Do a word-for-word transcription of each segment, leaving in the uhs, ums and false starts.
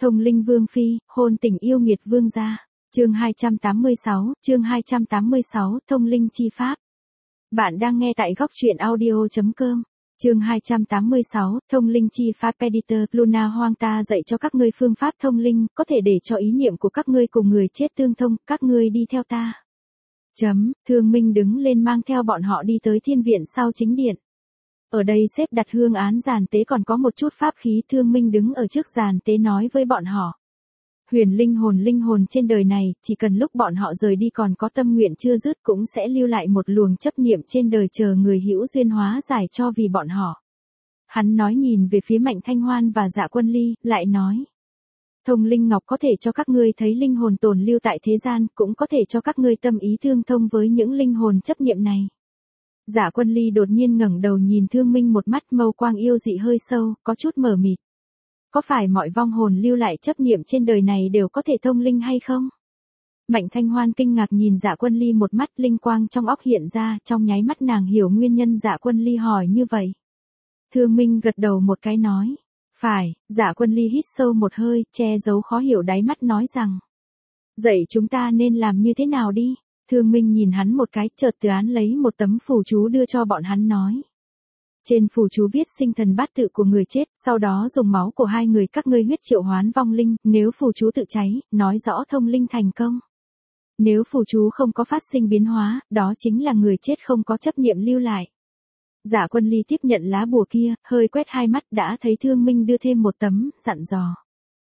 Thông linh vương phi, hôn tình yêu nghiệt vương gia. Chương hai trăm tám mươi sáu, chương hai trăm tám mươi sáu, thông linh chi pháp. Bạn đang nghe tại góc truyện audio chấm com. Chương hai trăm tám mươi sáu, thông linh chi pháp. Editor Luna Hoang ta dạy cho các ngươi phương pháp thông linh, có thể để cho ý niệm của các ngươi cùng người chết tương thông, các ngươi đi theo ta. Chấm, Thương Minh đứng lên mang theo bọn họ đi tới thiên viện sau chính điện. Ở đây xếp đặt hương án giàn tế còn có một chút pháp khí. Thương Minh đứng ở trước giàn tế nói với bọn họ. Huyền linh hồn linh hồn trên đời này, chỉ cần lúc bọn họ rời đi còn có tâm nguyện chưa dứt cũng sẽ lưu lại một luồng chấp niệm trên đời chờ người hữu duyên hóa giải cho vì bọn họ. Hắn nói nhìn về phía Mạnh Thanh Hoan và Dạ Quân Ly, lại nói. Thông linh ngọc có thể cho các ngươi thấy linh hồn tồn lưu tại thế gian, cũng có thể cho các ngươi tâm ý tương thông với những linh hồn chấp niệm này. Dạ Quân Ly đột nhiên ngẩng đầu nhìn Thương Minh một mắt mâu quang yêu dị hơi sâu, có chút mờ mịt. Có phải mọi vong hồn lưu lại chấp niệm trên đời này đều có thể thông linh hay không? Mạnh Thanh Hoan kinh ngạc nhìn Dạ Quân Ly một mắt, linh quang trong óc hiện ra, trong nháy mắt nàng hiểu nguyên nhân Dạ Quân Ly hỏi như vậy. Thương Minh gật đầu một cái nói. Phải, Dạ Quân Ly hít sâu một hơi, che giấu khó hiểu đáy mắt nói rằng. Dạy chúng ta nên làm như thế nào đi? Thương Minh nhìn hắn một cái, chợt từ án lấy một tấm phù chú đưa cho bọn hắn nói. Trên phù chú viết sinh thần bát tự của người chết, sau đó dùng máu của hai người các ngươi huyết triệu hoán vong linh, nếu phù chú tự cháy, nói rõ thông linh thành công. Nếu phù chú không có phát sinh biến hóa, đó chính là người chết không có chấp niệm lưu lại. Dạ Quân Ly tiếp nhận lá bùa kia, hơi quét hai mắt đã thấy Thương Minh đưa thêm một tấm, dặn dò.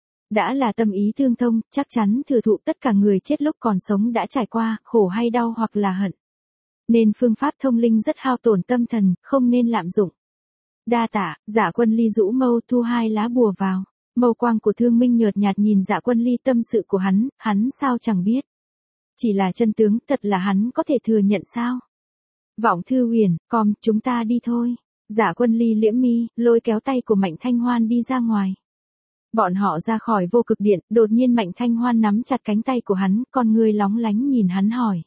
Đã là tâm ý tương thông, chắc chắn thừa thụ tất cả người chết lúc còn sống đã trải qua, khổ hay đau hoặc là hận. Nên phương pháp thông linh rất hao tổn tâm thần, không nên lạm dụng. Đa tạ, Dạ Quân Ly rũ mâu thu hai lá bùa vào. Mâu quang của Thương Minh nhợt nhạt nhìn Dạ Quân Ly tâm sự của hắn, hắn sao chẳng biết. Chỉ là chân tướng thật là hắn có thể thừa nhận sao. Vọng Thư Huyền, com, chúng ta đi thôi. Dạ Quân Ly liễm mi, lôi kéo tay của Mạnh Thanh Hoan đi ra ngoài. Bọn họ ra khỏi vô cực điện, đột nhiên Mạnh Thanh Hoan nắm chặt cánh tay của hắn, con ngươi lóng lánh nhìn hắn hỏi.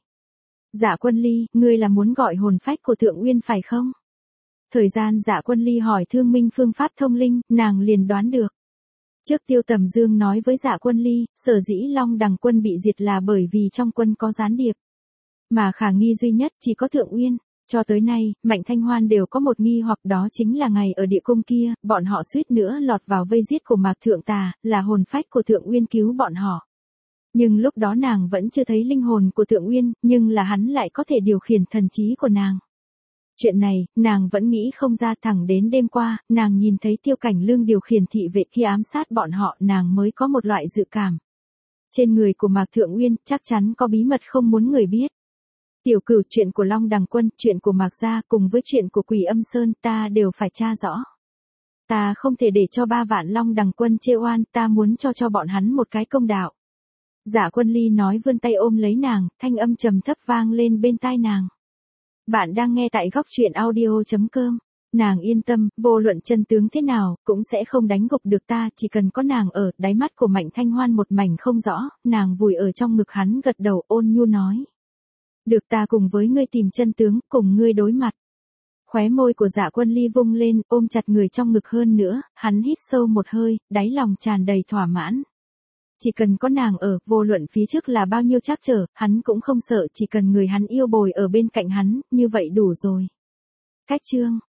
Dạ Quân Ly, ngươi là muốn gọi hồn phách của Thượng Uyên phải không? Thời gian Dạ Quân Ly hỏi Thương Minh phương pháp thông linh, nàng liền đoán được. Trước Tiêu Tầm Dương nói với Dạ Quân Ly, sở dĩ Long Đằng quân bị diệt là bởi vì trong quân có gián điệp. Mà khả nghi duy nhất chỉ có Thượng Uyên. Cho tới nay, Mạnh Thanh Hoan đều có một nghi hoặc đó chính là ngày ở địa cung kia, bọn họ suýt nữa lọt vào vây giết của Mạc Thượng Tà, là hồn phách của Thượng Uyên cứu bọn họ. Nhưng lúc đó nàng vẫn chưa thấy linh hồn của Thượng Uyên, nhưng là hắn lại có thể điều khiển thần trí của nàng. Chuyện này, nàng vẫn nghĩ không ra thẳng đến đêm qua, nàng nhìn thấy Tiêu Cảnh Lương điều khiển thị vệ khi ám sát bọn họ, nàng mới có một loại dự cảm. Trên người của Mạc Thượng Uyên, chắc chắn có bí mật không muốn người biết. Tiểu Cửu, chuyện của Long Đằng quân, chuyện của Mạc Gia cùng với chuyện của Quỷ Âm Sơn ta đều phải tra rõ. Ta không thể để cho ba vạn Long Đằng quân chê oan, ta muốn cho cho bọn hắn một cái công đạo. Dạ Quân Ly nói vươn tay ôm lấy nàng, thanh âm trầm thấp vang lên bên tai nàng. Bạn đang nghe tại góc truyện audio chấm com. Nàng yên tâm, vô luận chân tướng thế nào, cũng sẽ không đánh gục được ta, chỉ cần có nàng ở. Đáy mắt của Mạnh Thanh Hoan một mảnh không rõ, nàng vùi ở trong ngực hắn gật đầu ôn nhu nói. Được, ta cùng với ngươi tìm chân tướng, cùng ngươi đối mặt. Khóe môi của Dạ Quân Ly vung lên, ôm chặt người trong ngực hơn nữa, hắn hít sâu một hơi, đáy lòng tràn đầy thỏa mãn. Chỉ cần có nàng ở, vô luận phía trước là bao nhiêu trắc trở, hắn cũng không sợ, chỉ cần người hắn yêu bồi ở bên cạnh hắn, như vậy đủ rồi. Cách chương